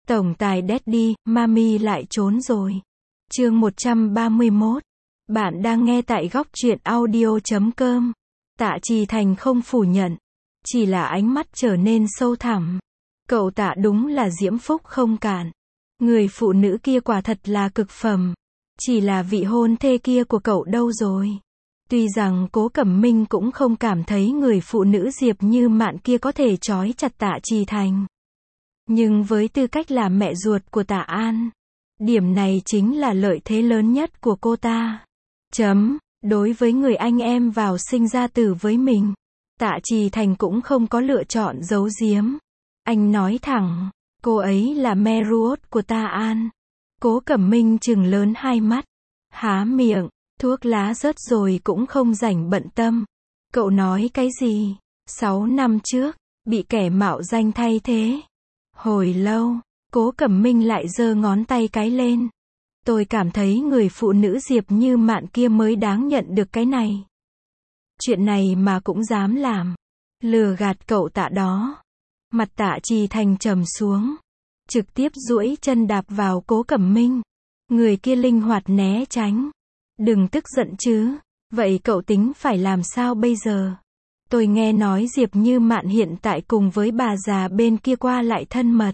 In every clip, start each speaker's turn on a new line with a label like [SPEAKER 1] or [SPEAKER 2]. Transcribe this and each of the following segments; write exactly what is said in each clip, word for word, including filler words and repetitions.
[SPEAKER 1] Tổng tài Daddy, Mami lại trốn rồi. Chương một trăm ba mươi mốt. Bạn đang nghe tại góc truyện audio chấm com. Tạ Trì Thành không phủ nhận. Chỉ là ánh mắt trở nên sâu thẳm. Cậu Tạ đúng là diễm phúc không cạn. Người phụ nữ kia quả thật là cực phẩm. Chỉ là vị hôn thê kia của cậu đâu rồi? Tuy rằng Cố Cẩm Minh cũng không cảm thấy người phụ nữ Diệp Như Mạn kia có thể trói chặt Tạ Trì Thành. Nhưng với tư cách là mẹ ruột của Tạ An, điểm này chính là lợi thế lớn nhất của cô ta. Chấm, đối với người anh em vào sinh ra tử với mình, Tạ Trì Thành cũng không có lựa chọn giấu giếm. Anh nói thẳng, cô ấy là mẹ ruột của Tạ An. Cố Cẩm Minh trừng lớn hai mắt, há miệng, thuốc lá rớt rồi cũng không rảnh bận tâm. Cậu nói cái gì? Sáu năm trước, bị kẻ mạo danh thay thế. Hồi lâu, Cố Cẩm Minh lại giơ ngón tay cái lên. Tôi cảm thấy người phụ nữ Diệp Như Mạn kia mới đáng nhận được cái này. Chuyện này mà cũng dám làm. Lừa gạt cậu Tạ đó. Mặt Tạ Trì Thành trầm xuống. Trực tiếp duỗi chân đạp vào Cố Cẩm Minh. Người kia linh hoạt né tránh. Đừng tức giận chứ. Vậy cậu tính phải làm sao bây giờ? Tôi nghe nói Diệp Như Mạn hiện tại cùng với bà già bên kia qua lại thân mật.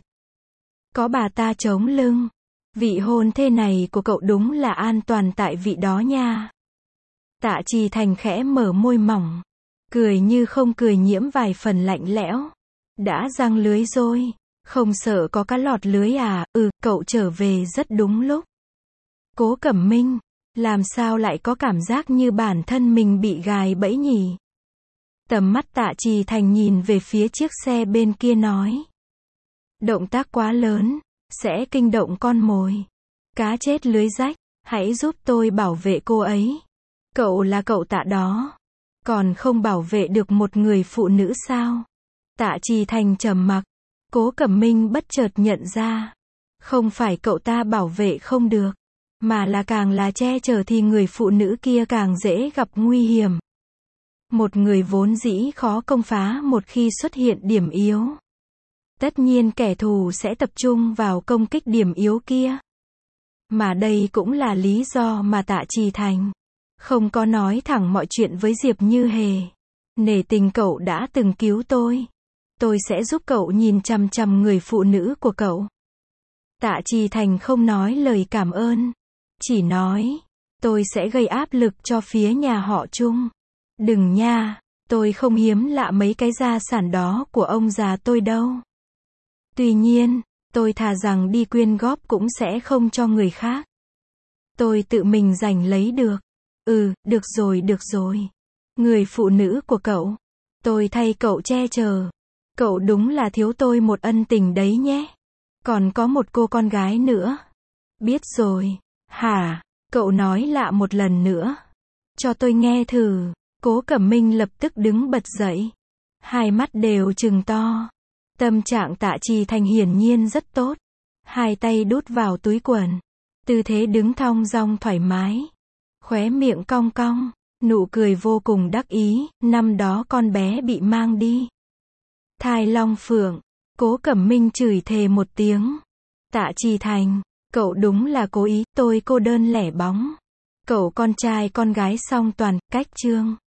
[SPEAKER 1] Có bà ta chống lưng. Vị hôn thê này của cậu đúng là an toàn tại vị đó nha. Tạ Trì Thành khẽ mở môi mỏng. Cười như không cười nhiễm vài phần lạnh lẽo. Đã giăng lưới rồi. Không sợ có cá lọt lưới à? Ừ, cậu trở về rất đúng lúc. Cố Cẩm Minh, làm sao lại có cảm giác như bản thân mình bị gài bẫy nhỉ? Tầm mắt Tạ Trì Thành nhìn về phía chiếc xe bên kia nói. Động tác quá lớn, sẽ kinh động con mồi. Cá chết lưới rách, hãy giúp tôi bảo vệ cô ấy. Cậu là cậu Tạ đó. Còn không bảo vệ được một người phụ nữ sao? Tạ Trì Thành trầm mặc. Cố Cẩm Minh bất chợt nhận ra. Không phải cậu ta bảo vệ không được. Mà là càng là che chở thì người phụ nữ kia càng dễ gặp nguy hiểm. Một người vốn dĩ khó công phá một khi xuất hiện điểm yếu. Tất nhiên kẻ thù sẽ tập trung vào công kích điểm yếu kia. Mà đây cũng là lý do mà Tạ Trì Thành không có nói thẳng mọi chuyện với Diệp Như Hề. Nể tình cậu đã từng cứu tôi. Tôi sẽ giúp cậu nhìn chằm chằm người phụ nữ của cậu. Tạ Trì Thành không nói lời cảm ơn. Chỉ nói, tôi sẽ gây áp lực cho phía nhà họ Trung. Đừng nha, tôi không hiếm lạ mấy cái gia sản đó của ông già tôi đâu. Tuy nhiên, tôi thà rằng đi quyên góp cũng sẽ không cho người khác. Tôi tự mình giành lấy được. Ừ, được rồi được rồi. Người phụ nữ của cậu, tôi thay cậu che chở. Cậu đúng là thiếu tôi một ân tình đấy nhé. Còn có một cô con gái nữa. Biết rồi. Hả? Cậu nói lạ một lần nữa. Cho tôi nghe thử. Cố Cẩm Minh lập tức đứng bật dậy. Hai mắt đều trừng to. Tâm trạng Tạ Trì Thành hiển nhiên rất tốt. Hai tay đút vào túi quần. Tư thế đứng thong dong thoải mái. Khóe miệng cong cong. Nụ cười vô cùng đắc ý. Năm đó con bé bị mang đi. Thai long phượng. Cố Cẩm Minh chửi thề một tiếng. Tạ Trì Thành, cậu đúng là cố ý, tôi cô đơn lẻ bóng. Cậu con trai con gái song toàn, cách chương.